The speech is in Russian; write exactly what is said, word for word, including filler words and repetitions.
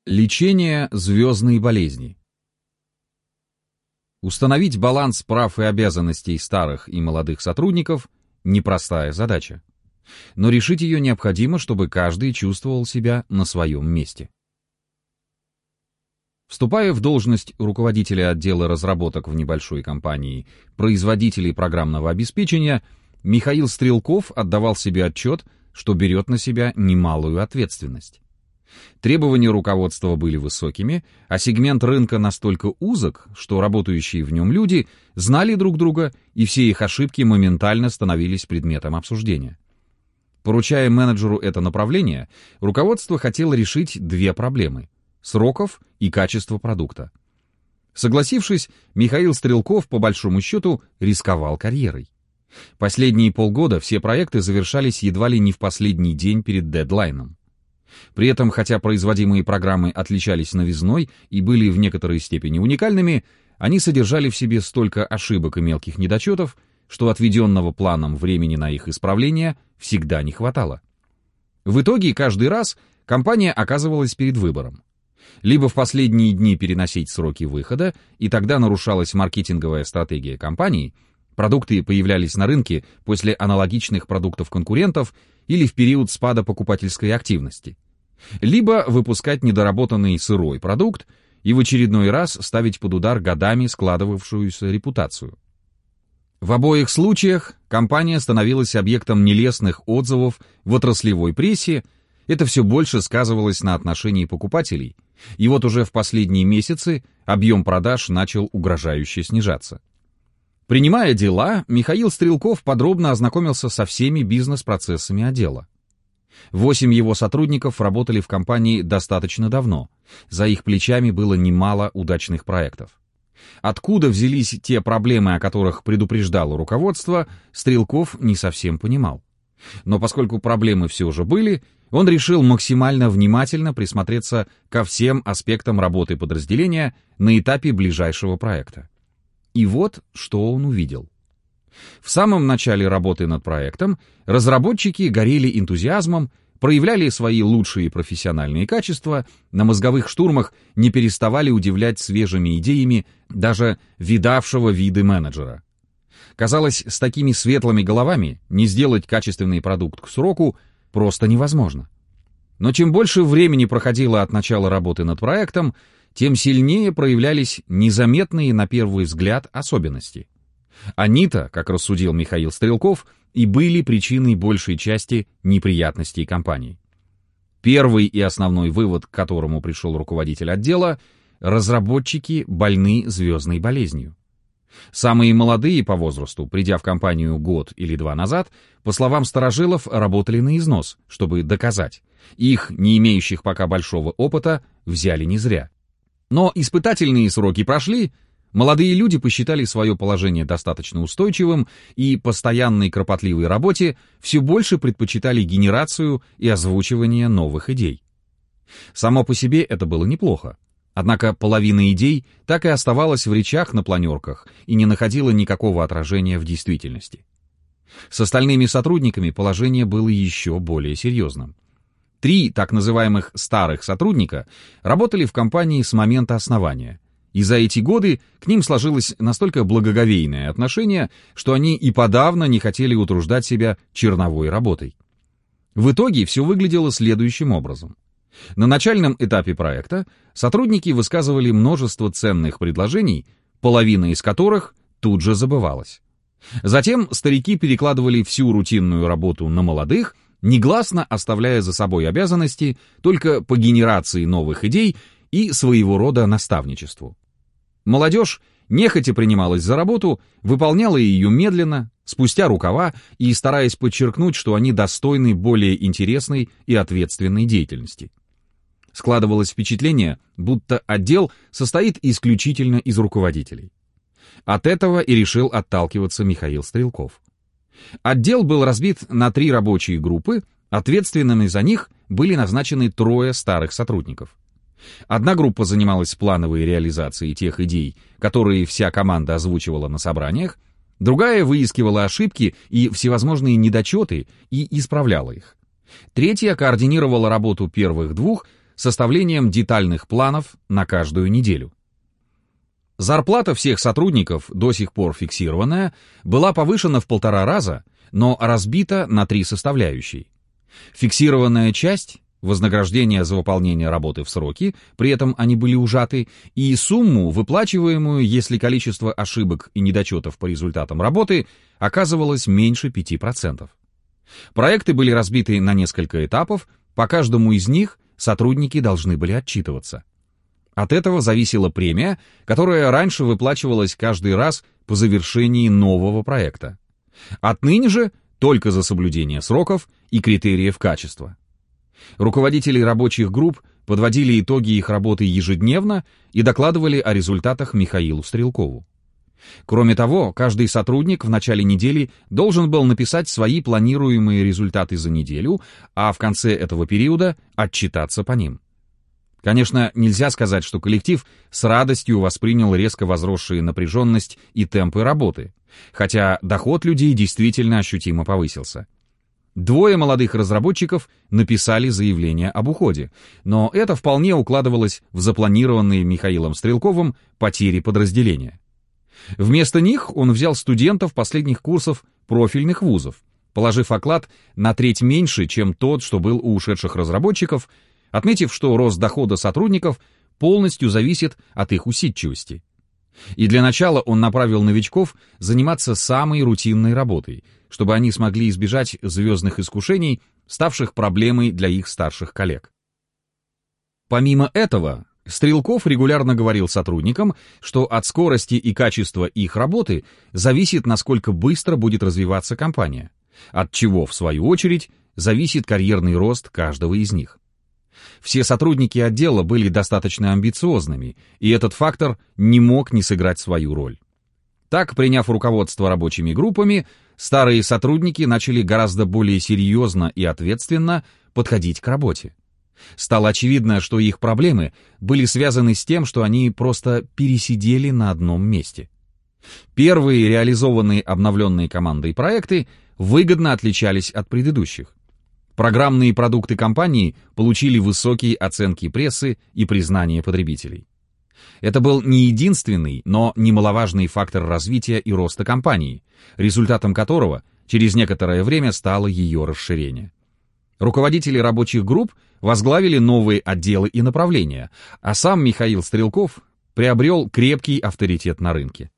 Лечение звездной болезни. Установить баланс прав и обязанностей старых и молодых сотрудников – непростая задача. Но решить ее необходимо, чтобы каждый чувствовал себя на своем месте. Вступая в должность руководителя отдела разработок в небольшой компании производителей программного обеспечения, Михаил Стрелков отдавал себе отчет, что берет на себя немалую ответственность. Требования руководства были высокими, а сегмент рынка настолько узок, что работающие в нем люди знали друг друга, и все их ошибки моментально становились предметом обсуждения. Поручая менеджеру это направление, руководство хотело решить две проблемы – сроков и качество продукта. Согласившись, Михаил Стрелков, по большому счету, рисковал карьерой. Последние полгода все проекты завершались едва ли не в последний день перед дедлайном. При этом, хотя производимые программы отличались новизной и были в некоторой степени уникальными, они содержали в себе столько ошибок и мелких недочетов, что отведенного планом времени на их исправление всегда не хватало. В итоге каждый раз компания оказывалась перед выбором. Либо в последние дни переносить сроки выхода, и тогда нарушалась маркетинговая стратегия компании, продукты появлялись на рынке после аналогичных продуктов конкурентов или в период спада покупательской активности. Либо выпускать недоработанный сырой продукт и в очередной раз ставить под удар годами складывавшуюся репутацию. В обоих случаях компания становилась объектом нелестных отзывов в отраслевой прессе, это все больше сказывалось на отношении покупателей, и вот уже в последние месяцы объем продаж начал угрожающе снижаться. Принимая дела, Михаил Стрелков подробно ознакомился со всеми бизнес-процессами отдела. Восемь его сотрудников работали в компании достаточно давно, за их плечами было немало удачных проектов. Откуда взялись те проблемы, о которых предупреждало руководство, Стрелков не совсем понимал. Но поскольку проблемы все же были, он решил максимально внимательно присмотреться ко всем аспектам работы подразделения на этапе ближайшего проекта. И вот, что он увидел. В самом начале работы над проектом разработчики горели энтузиазмом, проявляли свои лучшие профессиональные качества, на мозговых штурмах не переставали удивлять свежими идеями даже видавшего виды менеджера. Казалось, с такими светлыми головами не сделать качественный продукт к сроку просто невозможно. Но чем больше времени проходило от начала работы над проектом, тем сильнее проявлялись незаметные на первый взгляд особенности. Они-то, как рассудил Михаил Стрелков, и были причиной большей части неприятностей компании. Первый и основной вывод, к которому пришел руководитель отдела – разработчики больны звездной болезнью. Самые молодые по возрасту, придя в компанию год или два назад, по словам старожилов, работали на износ, чтобы доказать. Их, не имеющих пока большого опыта, взяли не зря. Но испытательные сроки прошли, молодые люди посчитали свое положение достаточно устойчивым и постоянной кропотливой работе все больше предпочитали генерацию и озвучивание новых идей. Само по себе это было неплохо. Однако половина идей так и оставалась в речах на планерках и не находила никакого отражения в действительности. С остальными сотрудниками положение было еще более серьезным. Три так называемых «старых» сотрудника работали в компании с момента основания, и за эти годы к ним сложилось настолько благоговейное отношение, что они и подавно не хотели утруждать себя черновой работой. В итоге все выглядело следующим образом. На начальном этапе проекта сотрудники высказывали множество ценных предложений, половина из которых тут же забывалась. Затем старики перекладывали всю рутинную работу на молодых, негласно оставляя за собой обязанности только по генерации новых идей и своего рода наставничеству. Молодежь нехотя принималась за работу, выполняла ее медленно, спустя рукава и стараясь подчеркнуть, что они достойны более интересной и ответственной деятельности. Складывалось впечатление, будто отдел состоит исключительно из руководителей. От этого и решил отталкиваться Михаил Стрелков. Отдел был разбит на три рабочие группы, ответственными за них были назначены трое старых сотрудников. Одна группа занималась плановой реализацией тех идей, которые вся команда озвучивала на собраниях, другая выискивала ошибки и всевозможные недочеты и исправляла их. Третья координировала работу первых двух, составлением детальных планов на каждую неделю. Зарплата всех сотрудников, до сих пор фиксированная, была повышена в полтора раза, но разбита на три составляющие. Фиксированная часть — вознаграждение за выполнение работы в сроки, при этом они были ужаты, и сумму, выплачиваемую, если количество ошибок и недочетов по результатам работы оказывалось меньше пяти процентов. Проекты были разбиты на несколько этапов, по каждому из них сотрудники должны были отчитываться. От этого зависела премия, которая раньше выплачивалась каждый раз по завершении нового проекта. Отныне же только за соблюдение сроков и критериев качества. Руководители рабочих групп подводили итоги их работы ежедневно и докладывали о результатах Михаилу Стрелкову. Кроме того, каждый сотрудник в начале недели должен был написать свои планируемые результаты за неделю, а в конце этого периода отчитаться по ним. Конечно, нельзя сказать, что коллектив с радостью воспринял резко возросшие напряженность и темпы работы, хотя доход людей действительно ощутимо повысился. Двое молодых разработчиков написали заявление об уходе, но это вполне укладывалось в запланированные Михаилом Стрелковым потери подразделения. Вместо них он взял студентов последних курсов профильных вузов, положив оклад на треть меньше, чем тот, что был у ушедших разработчиков, отметив, что рост дохода сотрудников полностью зависит от их усидчивости. И для начала он направил новичков заниматься самой рутинной работой, чтобы они смогли избежать звездных искушений, ставших проблемой для их старших коллег. Помимо этого, Стрелков регулярно говорил сотрудникам, что от скорости и качества их работы зависит, насколько быстро будет развиваться компания, от чего, в свою очередь, зависит карьерный рост каждого из них. Все сотрудники отдела были достаточно амбициозными, и этот фактор не мог не сыграть свою роль. Так, приняв руководство рабочими группами, старые сотрудники начали гораздо более серьезно и ответственно подходить к работе. Стало очевидно, что их проблемы были связаны с тем, что они просто пересидели на одном месте. Первые реализованные обновленной командой проекты выгодно отличались от предыдущих. Программные продукты компании получили высокие оценки прессы и признание потребителей. Это был не единственный, но немаловажный фактор развития и роста компании, результатом которого через некоторое время стало ее расширение. Руководители рабочих групп возглавили новые отделы и направления, а сам Михаил Стрелков приобрел крепкий авторитет на рынке.